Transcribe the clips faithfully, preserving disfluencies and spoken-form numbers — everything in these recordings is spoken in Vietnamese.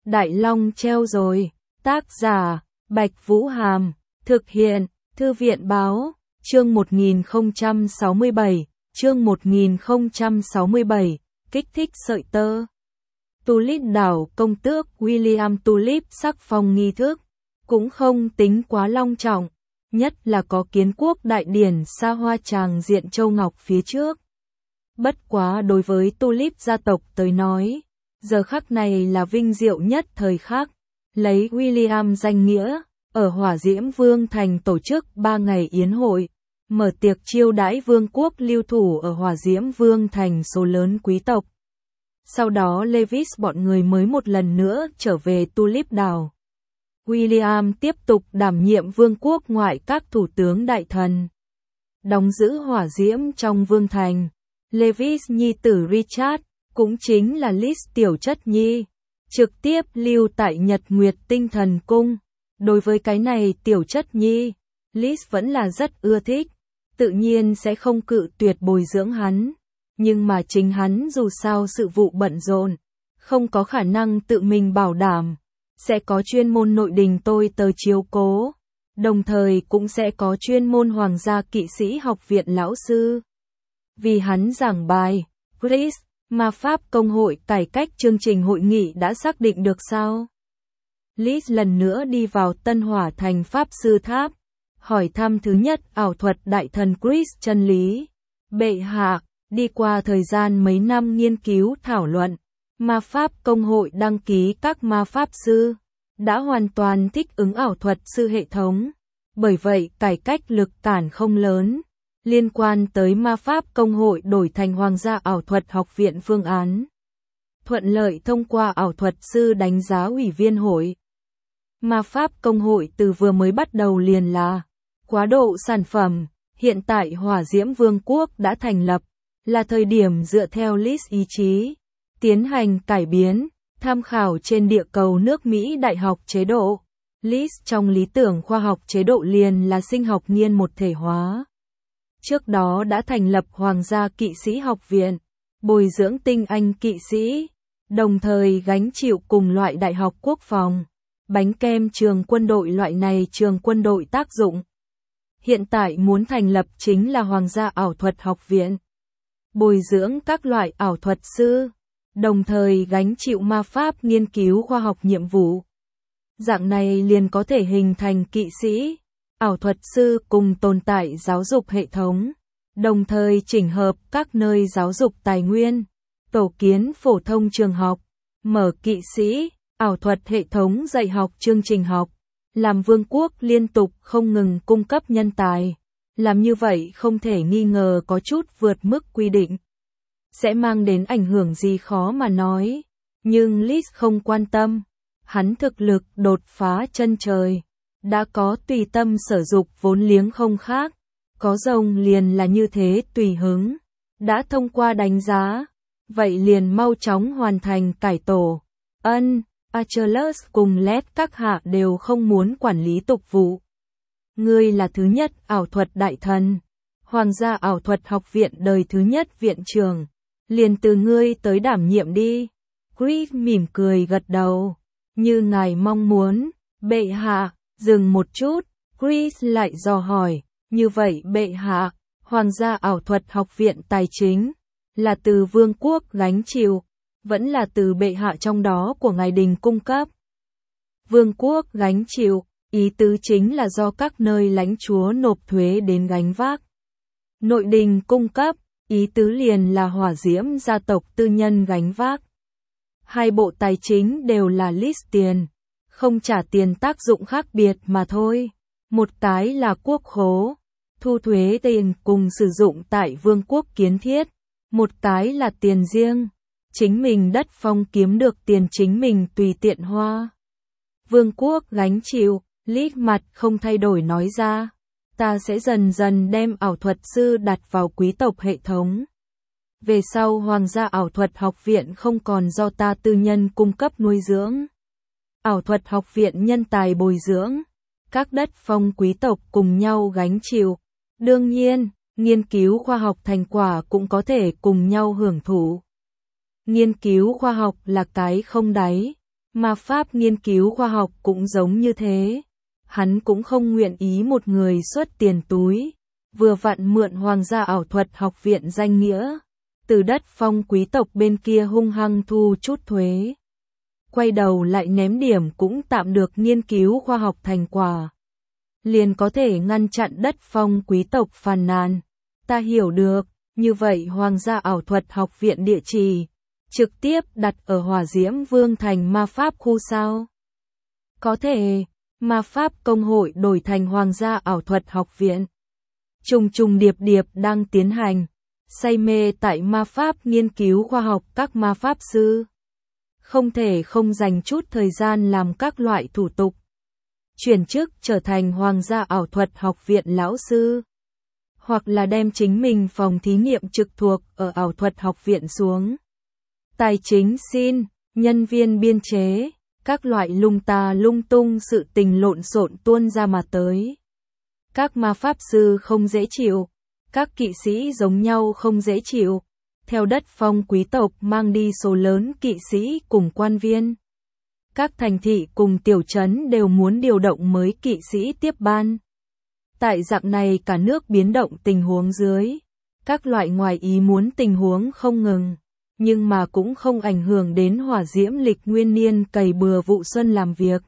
Đại Long treo rồi. Tác giả, Bạch Vũ Hàm. Thực hiện, Thư viện Báo. Chương một nghìn không trăm sáu mươi bảy. Chương một nghìn không trăm sáu mươi bảy. Kích thích sợi tơ. Tulip đảo công tước William Tulip sắc phong nghi thức. Cũng không tính quá long trọng. Nhất là có kiến quốc đại điển xa hoa tràng diện châu ngọc phía trước. Bất quá đối với Tulip gia tộc tới nói, giờ khắc này là vinh diệu nhất thời khắc. Lấy William danh nghĩa, ở Hỏa Diễm Vương Thành tổ chức ba ngày yến hội, mở tiệc chiêu đãi vương quốc lưu thủ ở Hỏa Diễm Vương Thành số lớn quý tộc. Sau đó Lewis bọn người mới một lần nữa trở về Tulip đảo. William tiếp tục đảm nhiệm vương quốc ngoại các thủ tướng đại thần, đóng giữ hỏa diễm trong vương thành. Lewis nhi tử Richard, cũng chính là Liz tiểu chất nhi, trực tiếp lưu tại Nhật Nguyệt Tinh Thần Cung. Đối với cái này tiểu chất nhi, Liz vẫn là rất ưa thích, tự nhiên sẽ không cự tuyệt bồi dưỡng hắn. Nhưng mà chính hắn dù sao sự vụ bận rộn, không có khả năng tự mình bảo đảm, sẽ có chuyên môn nội đình tôi tớ chiếu cố, đồng thời cũng sẽ có chuyên môn hoàng gia kỵ sĩ học viện lão sư. Vì hắn giảng bài, Chris, ma pháp công hội cải cách chương trình hội nghị đã xác định được sao? Liz lần nữa đi vào Tân Hỏa Thành Pháp Sư Tháp, hỏi thăm thứ nhất ảo thuật đại thần Chris chân lý. Bệ hạ, đi qua thời gian mấy năm nghiên cứu thảo luận, ma pháp công hội đăng ký các ma pháp sư, đã hoàn toàn thích ứng ảo thuật sư hệ thống. Bởi vậy cải cách lực cản không lớn. Liên quan tới ma pháp công hội đổi thành Hoàng gia ảo thuật học viện phương án, thuận lợi thông qua ảo thuật sư đánh giá ủy viên hội. Ma pháp công hội từ vừa mới bắt đầu liền là quá độ sản phẩm. Hiện tại Hỏa Diễm Vương quốc đã thành lập, là thời điểm dựa theo list ý chí, tiến hành cải biến, tham khảo trên địa cầu nước Mỹ đại học chế độ. List trong lý tưởng khoa học chế độ liền là sinh học nghiên một thể hóa. Trước đó đã thành lập Hoàng gia kỵ sĩ học viện, bồi dưỡng tinh anh kỵ sĩ, đồng thời gánh chịu cùng loại đại học quốc phòng, bánh kem trường quân đội loại này trường quân đội tác dụng. Hiện tại muốn thành lập chính là Hoàng gia ảo thuật học viện, bồi dưỡng các loại ảo thuật sư, đồng thời gánh chịu ma pháp nghiên cứu khoa học nhiệm vụ. Dạng này liền có thể hình thành kỵ sĩ, ảo thuật sư cùng tồn tại giáo dục hệ thống, đồng thời chỉnh hợp các nơi giáo dục tài nguyên, tổ kiến phổ thông trường học, mở kỵ sĩ, ảo thuật hệ thống dạy học chương trình học, làm vương quốc liên tục không ngừng cung cấp nhân tài. Làm như vậy không thể nghi ngờ có chút vượt mức quy định. Sẽ mang đến ảnh hưởng gì khó mà nói. Nhưng Liz không quan tâm. Hắn thực lực đột phá chân trời. Đã có tùy tâm sở dục vốn liếng không khác. Có rồng liền là như thế tùy hứng. Đã thông qua đánh giá. Vậy liền mau chóng hoàn thành cải tổ. Ân, Achilles cùng Led các hạ đều không muốn quản lý tục vụ. Ngươi là thứ nhất ảo thuật đại thần. Hoàng gia ảo thuật học viện đời thứ nhất viện trưởng. Liền từ ngươi tới đảm nhiệm đi. Chris mỉm cười gật đầu. Như ngài mong muốn. Bệ hạ, dừng một chút. Chris lại dò hỏi. Như vậy bệ hạ, Hoàng gia ảo thuật học viện tài chính, là từ vương quốc gánh chịu, vẫn là từ bệ hạ trong đó của ngài đình cung cấp. Vương quốc gánh chịu, ý tứ chính là do các nơi lãnh chúa nộp thuế đến gánh vác. Nội đình cung cấp, ý tứ liền là Hỏa Diễm gia tộc tư nhân gánh vác. Hai bộ tài chính đều là list tiền, không trả tiền tác dụng khác biệt mà thôi. Một cái là quốc khố, thu thuế tiền cùng sử dụng tại vương quốc kiến thiết. Một cái là tiền riêng, chính mình đất phong kiếm được tiền chính mình tùy tiện hoa. Vương quốc gánh chịu, lít mặt không thay đổi nói ra. Ta sẽ dần dần đem ảo thuật sư đặt vào quý tộc hệ thống. Về sau Hoàng gia ảo thuật học viện không còn do ta tư nhân cung cấp nuôi dưỡng. Ảo thuật học viện nhân tài bồi dưỡng. Các đất phong quý tộc cùng nhau gánh chịu. Đương nhiên, nghiên cứu khoa học thành quả cũng có thể cùng nhau hưởng thụ. Nghiên cứu khoa học là cái không đáy, Ma pháp nghiên cứu khoa học cũng giống như thế. Hắn cũng không nguyện ý một người xuất tiền túi, vừa vặn mượn Hoàng gia ảo thuật học viện danh nghĩa, từ đất phong quý tộc bên kia hung hăng thu chút thuế. Quay đầu lại ném điểm cũng tạm được nghiên cứu khoa học thành quả. Liền có thể ngăn chặn đất phong quý tộc phàn nàn. Ta hiểu được, như vậy Hoàng gia ảo thuật học viện địa chỉ, trực tiếp đặt ở Hỏa Diễm Vương thành ma pháp khu sao? Có thể, ma pháp công hội đổi thành Hoàng gia ảo thuật học viện. Trùng trùng điệp điệp đang tiến hành, say mê tại ma pháp nghiên cứu khoa học các ma pháp sư. Không thể không dành chút thời gian làm các loại thủ tục. Chuyển chức trở thành Hoàng gia ảo thuật học viện lão sư. Hoặc là đem chính mình phòng thí nghiệm trực thuộc ở ảo thuật học viện xuống. Tài chính xin, nhân viên biên chế, các loại lung ta lung tung sự tình lộn xộn tuôn ra mà tới. Các ma pháp sư không dễ chịu, các kỵ sĩ giống nhau không dễ chịu, theo đất phong quý tộc mang đi số lớn kỵ sĩ cùng quan viên. Các thành thị cùng tiểu trấn đều muốn điều động mới kỵ sĩ tiếp ban. Tại dạng này cả nước biến động tình huống dưới, các loại ngoài ý muốn tình huống không ngừng, nhưng mà cũng không ảnh hưởng đến Hỏa Diễm lịch nguyên niên cày bừa vụ xuân làm việc.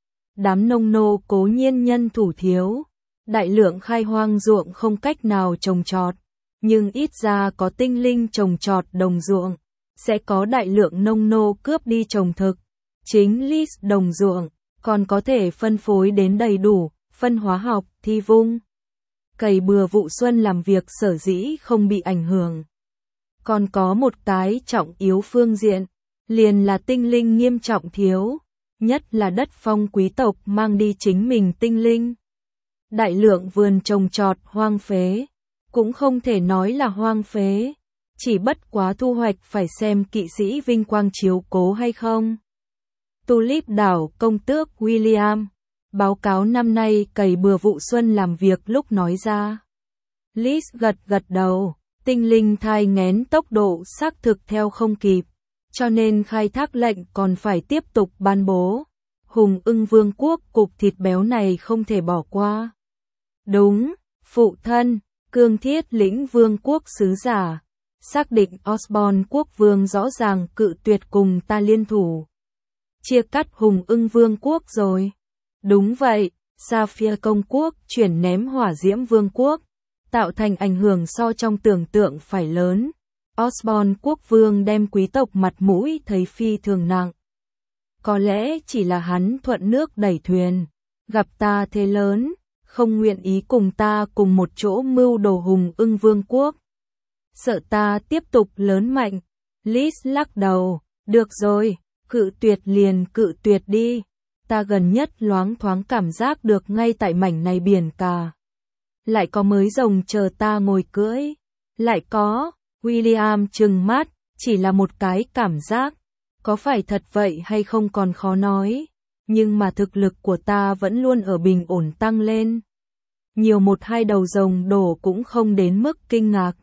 Đám nông nô cố nhiên nhân thủ thiếu, đại lượng khai hoang ruộng không cách nào trồng trọt, nhưng ít ra có tinh linh trồng trọt đồng ruộng, sẽ có đại lượng nông nô cướp đi trồng thực. Chính list đồng ruộng, còn có thể phân phối đến đầy đủ, phân hóa học, thi vung. Cày bừa vụ xuân làm việc sở dĩ không bị ảnh hưởng. Còn có một cái trọng yếu phương diện, liền là tinh linh nghiêm trọng thiếu, nhất là đất phong quý tộc mang đi chính mình tinh linh. Đại lượng vườn trồng trọt hoang phế, cũng không thể nói là hoang phế, chỉ bất quá thu hoạch phải xem kỵ sĩ vinh quang chiếu cố hay không. Tulip đảo công tước William, báo cáo năm nay cày bừa vụ xuân làm việc lúc nói ra. Liz gật gật đầu, tinh linh thai nghén tốc độ xác thực theo không kịp, cho nên khai thác lệnh còn phải tiếp tục ban bố. Hùng ưng vương quốc cục thịt béo này không thể bỏ qua. Đúng, phụ thân, cương thiết lĩnh vương quốc sứ giả, xác định Osborne quốc vương rõ ràng cự tuyệt cùng ta liên thủ. Chia cắt hùng ưng vương quốc rồi. Đúng vậy, Sapphire công quốc chuyển ném Hỏa Diễm vương quốc, tạo thành ảnh hưởng so trong tưởng tượng phải lớn. Osborne quốc vương đem quý tộc mặt mũi thấy phi thường nặng. Có lẽ chỉ là hắn thuận nước đẩy thuyền, gặp ta thế lớn, không nguyện ý cùng ta cùng một chỗ mưu đồ hùng ưng vương quốc. Sợ ta tiếp tục lớn mạnh. Liz lắc đầu, được rồi, cự tuyệt liền cự tuyệt đi. Ta gần nhất loáng thoáng cảm giác được ngay tại mảnh này biển cả. Lại có mới rồng chờ ta ngồi cưỡi. Lại có, William trừng mắt, chỉ là một cái cảm giác. Có phải thật vậy hay không còn khó nói. Nhưng mà thực lực của ta vẫn luôn ở bình ổn tăng lên. Nhiều một hai đầu rồng đổ cũng không đến mức kinh ngạc.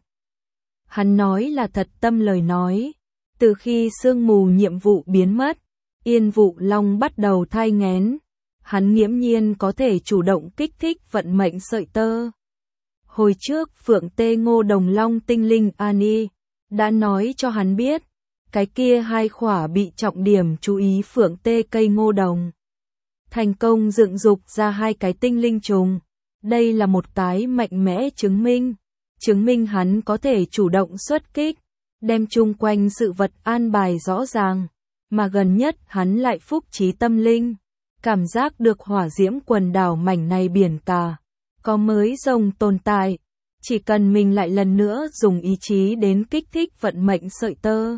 Hắn nói là thật tâm lời nói. Từ khi sương mù nhiệm vụ biến mất, Yên Vụ Long bắt đầu thai nghén. Hắn nghiễm nhiên có thể chủ động kích thích vận mệnh sợi tơ. Hồi trước Phượng Tê Ngô Đồng Long tinh linh Annie đã nói cho hắn biết, cái kia hai khỏa bị trọng điểm chú ý Phượng Tê cây ngô đồng. Thành công dựng dục ra hai cái tinh linh trùng. Đây là một cái mạnh mẽ chứng minh. Chứng minh hắn có thể chủ động xuất kích, đem chung quanh sự vật an bài rõ ràng. Mà gần nhất hắn lại phúc trí tâm linh. Cảm giác được Hỏa Diễm quần đảo mảnh này biển cả. Có mới rồng tồn tại. Chỉ cần mình lại lần nữa dùng ý chí đến kích thích vận mệnh sợi tơ.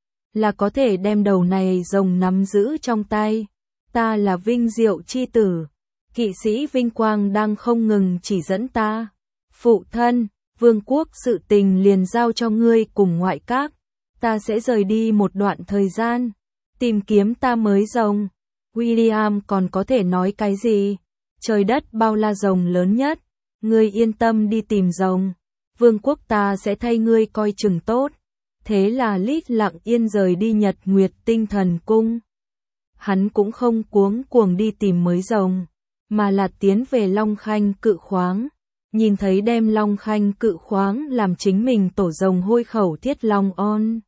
Là có thể đem đầu này rồng nắm giữ trong tay. Ta là vinh diệu chi tử. Kỵ sĩ vinh quang đang không ngừng chỉ dẫn ta. Phụ thân, vương quốc sự tình liền giao cho ngươi cùng ngoại các. Ta sẽ rời đi một đoạn thời gian. Tìm kiếm ta mới rồng. William còn có thể nói cái gì? Trời đất bao la rồng lớn nhất. Ngươi yên tâm đi tìm rồng. Vương quốc ta sẽ thay ngươi coi chừng tốt. Thế là Lít lặng yên rời đi Nhật Nguyệt Tinh Thần Cung. hắn cũng không cuống cuồng đi tìm mới rồng, mà là tiến về Long Khanh cự khoáng. Nhìn thấy đem Long Khanh cự khoáng làm chính mình tổ rồng hôi khẩu Thiết Long on.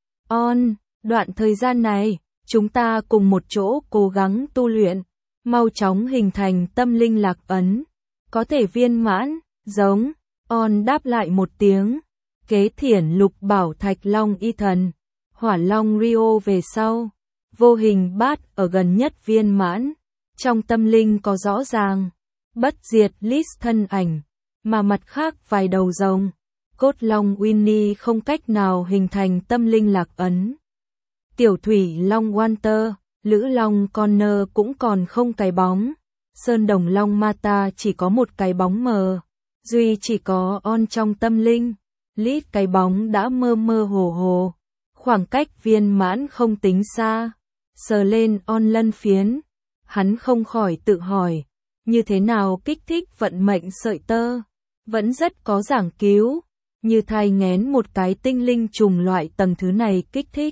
On, đoạn thời gian này, chúng ta cùng một chỗ cố gắng tu luyện, mau chóng hình thành tâm linh lạc ấn, có thể viên mãn, giống, on đáp lại một tiếng, kế thiển lục bảo thạch long y thần, hỏa long Rio về sau, vô hình bát ở gần nhất viên mãn, trong tâm linh có rõ ràng, bất diệt list thân ảnh, mà mặt khác vài đầu rồng, cốt long Winnie không cách nào hình thành tâm linh lạc ấn. Tiểu thủy long Walter, lữ long Connor cũng còn không cái bóng, sơn đồng long Mata chỉ có một cái bóng mờ, duy chỉ có on trong tâm linh, lít cái bóng đã mơ mơ hồ hồ, khoảng cách viên mãn không tính xa, sờ lên on lân phiến, hắn không khỏi tự hỏi, như thế nào kích thích vận mệnh sợi tơ, vẫn rất có giảng cứu, như thai nghén một cái tinh linh trùng loại tầng thứ này kích thích.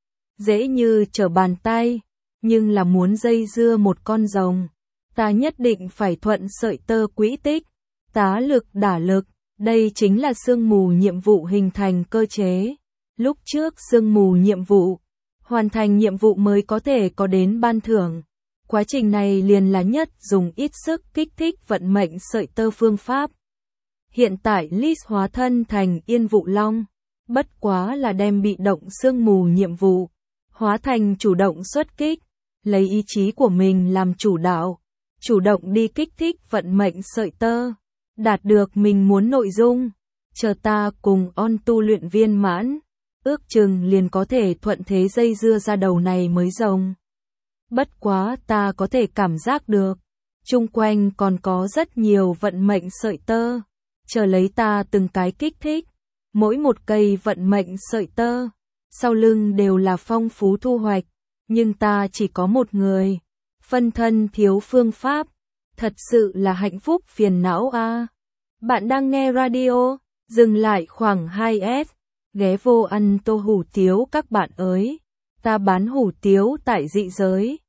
Dễ như trở bàn tay, nhưng là muốn dây dưa một con rồng, ta nhất định phải thuận sợi tơ quỹ tích, tá lực đả lực, đây chính là sương mù nhiệm vụ hình thành cơ chế. Lúc trước sương mù nhiệm vụ, hoàn thành nhiệm vụ mới có thể có đến ban thưởng. Quá trình này liền là nhất dùng ít sức kích thích vận mệnh sợi tơ phương pháp. Hiện tại Liz hóa thân thành Yên Vụ Long, bất quá là đem bị động sương mù nhiệm vụ, hóa thành chủ động xuất kích, lấy ý chí của mình làm chủ đạo, chủ động đi kích thích vận mệnh sợi tơ, đạt được mình muốn nội dung, chờ ta cùng on tu luyện viên mãn, ước chừng liền có thể thuận thế dây dưa ra đầu này mới rồng. Bất quá ta có thể cảm giác được, chung quanh còn có rất nhiều vận mệnh sợi tơ, chờ lấy ta từng cái kích thích, mỗi một cây vận mệnh sợi tơ, sau lưng đều là phong phú thu hoạch, nhưng ta chỉ có một người, phân thân thiếu phương pháp, thật sự là hạnh phúc phiền não a. À. Bạn đang nghe radio, dừng lại khoảng hai S, ghé vô ăn tô hủ tiếu các bạn ơi, ta bán hủ tiếu tại dị giới.